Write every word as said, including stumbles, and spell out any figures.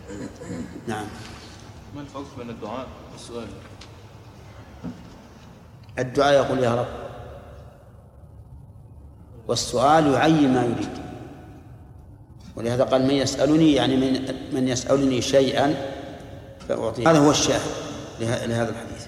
نعم. ما الفرق بين الدعاء والسؤال؟ الدعاء يقول يا رب، والسؤال يعين ما يريد، ولهذا قال من يسألني يعني من من يسألني شيئا فأعطيه. هذا هو الشاهد لهذا الحديث.